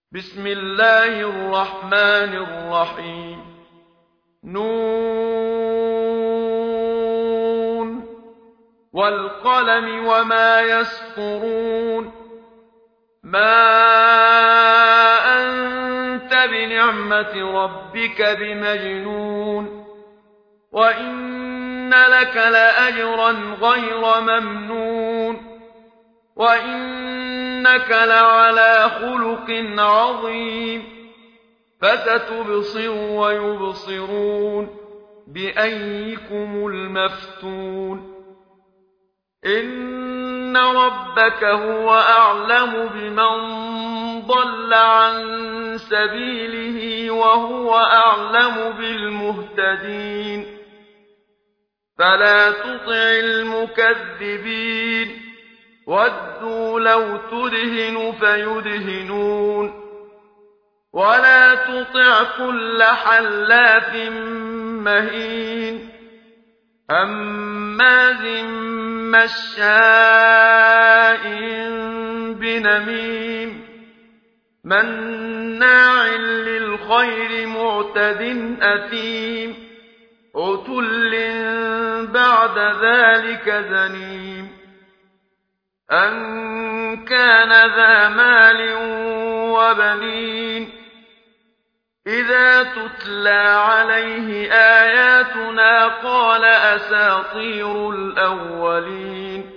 بسم الله الرحمن الرحيم نون والقلم وما يسطرون ما أنت بنعمة ربك بمجنون وإن لك لأجرا غير ممنون وإنك لعلى خلق عظيم فستبصر ويبصرون بأيكم المفتون إن ربك هو أعلم بمن ضل عن سبيله وهو أعلم بالمهتدين فلا تطع المكذبين ودوا لو تدهن فيدهنون ولا تطع كل حلاف مهين هماز مشاء بنميم مناع للخير معتد أثيم عتل بعد ذلك زنيم أن كان ذا مال وبنين إذا تتلى عليه آياتنا قال أساطير الأولين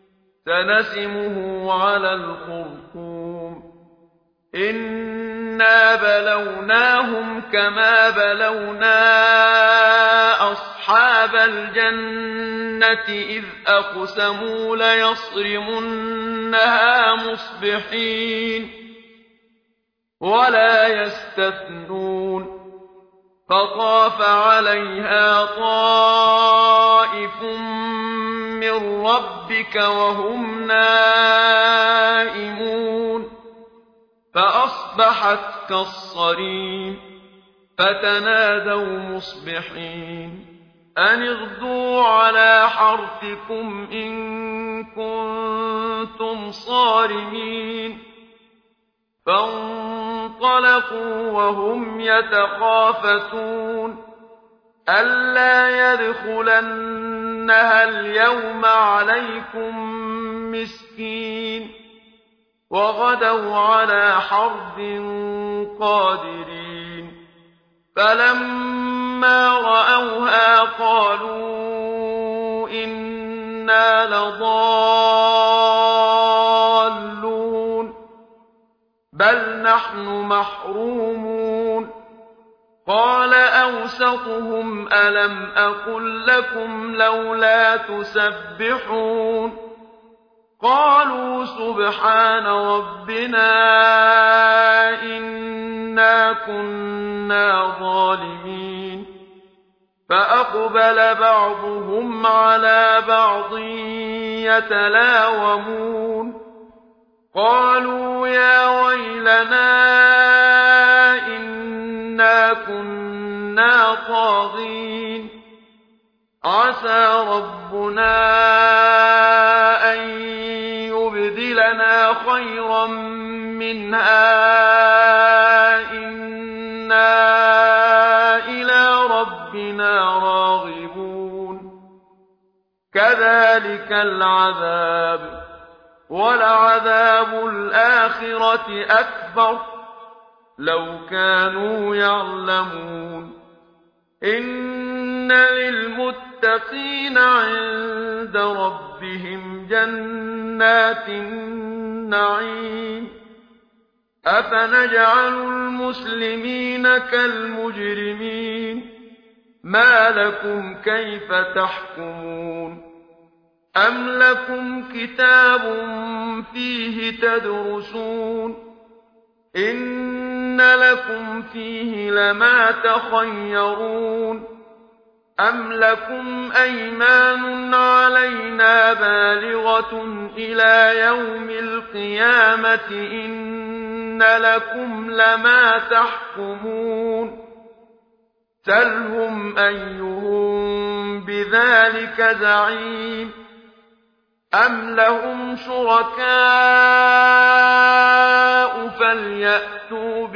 سنسمه على الخرطوم إنا بلوناهم كما بلونا أصحاب الجنة إذ أقسموا ليصرمنها مصبحين ولا يستثنون فطاف عليها طائف من ربك وهم نائمون فأصبحت كالصريم فتنادوا مصبحين أن اغدوا على حرثكم إن كنتم صارمين فانطلقوا وهم يتخافتون ألا يدخلنها اليوم عليكم مسكين وغدوا على حرد قادرين فلما رأوها قالوا إنا لضالون بل نحن محرومون قال أوسطهم ألم أقل لكم لولا تسبحون قالوا سبحان ربنا إنا كنا ظالمين فأقبل بعضهم على بعض يتلاومون قالوا يا ويلنا إنا كنا طاغين عسى ربنا أن يبدلنا خيرا منها إنا إلى ربنا راغبون كذلك العذاب ولعذاب الآخرة أكبر لو كانوا يعلمون إن للمتقين عند ربهم جنات النعيم أفنجعل المسلمين كالمجرمين ما لكم كيف تحكمون أم لكم كتاب فيه تدرسون إن لكم فيه لما تخيرون أم لكم أيمان علينا بالغة إلى يوم القيامة إن لكم لما تحكمون سلهم أيهم بذلك زعيم أَمْ لَهُمْ شُرَكَاءُ فَلْيَأْتُوا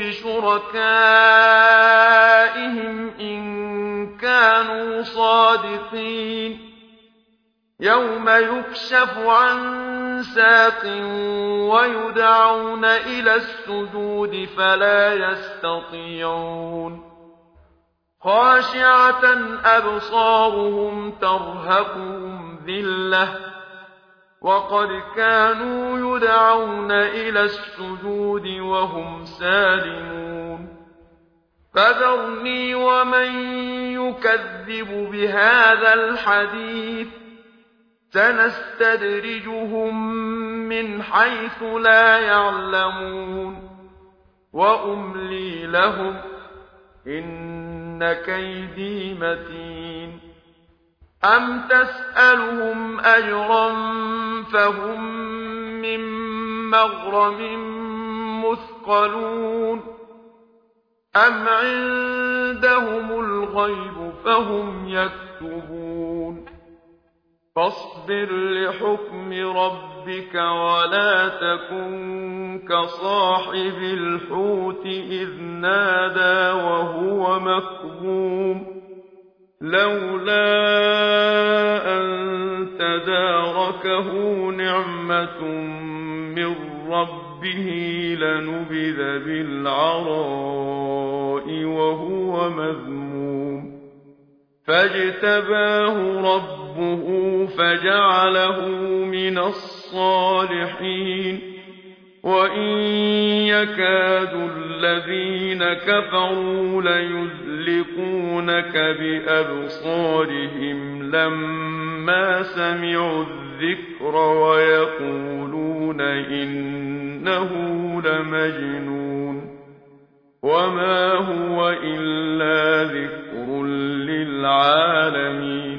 بِشُرَكَائِهِمْ إِن كَانُوا صَادِقِينَ يَوْمَ يُكْشَفُ عَن سَاقٍ وَيُدْعَوْنَ إِلَى السُّجُودِ فَلَا يَسْتَطِيعُونَ خَاشِعَةً أَبْصَارُهُمْ تَرْهَقُهُمْ ذِلَّةٌ وَقَدْ كَانُوا يُدْعَوْنَ إِلَى السُّجُودِ وَهُمْ سَالِمُونَ فَذَرْنِي وَمَن يُكَذِّبُ بِهَٰذَا الْحَدِيثِ سَنَسْتَدْرِجُهُم مِّنْ حَيْثُ لَا يَعْلَمُونَ وَأُمْلِي لَهُمْ ۚ إِنَّ كَيْدِي مَتِينٌ أَمْ تَسْأَلُهُمْ أَجْرًا فَهُم مِّن مَّغْرَمٍ مُّثْقَلُونَ أَمْ عِندَهُمُ الْغَيْبُ فَهُمْ يَكْتُبُونَ فَاصْبِرْ لِحُكْمِ رَبِّكَ وَلَا تَكُن كَصَاحِبِ الْحُوتِ إِذْ نَادَىٰ وَهُوَ مَكْظُومٌ لَّوْلَا أَن تَدَارَكَهُ نِعْمَةٌ مِّن رَّبِّهِ لَنُبِذَ بِالْعَرَاءِ وَهُوَ مَذْمُومٌ فَاجْتَبَاهُ رَبُّهُ فَجَعَلَهُ مِنَ الصَّالِحِينَ وَإِن يَكَادُ الَّذِينَ كَفَرُوا لَيُزْلِقُونَكَ بِأَبْصَارِهِمْ لَمَّا سَمِعُوا الذِّكْرَ وَيَقُولُونَ إِنَّهُ لَمَجْنُونٌ وَمَا هُوَ إِلَّا ذِكْرٌ لِّلْعَالَمِينَ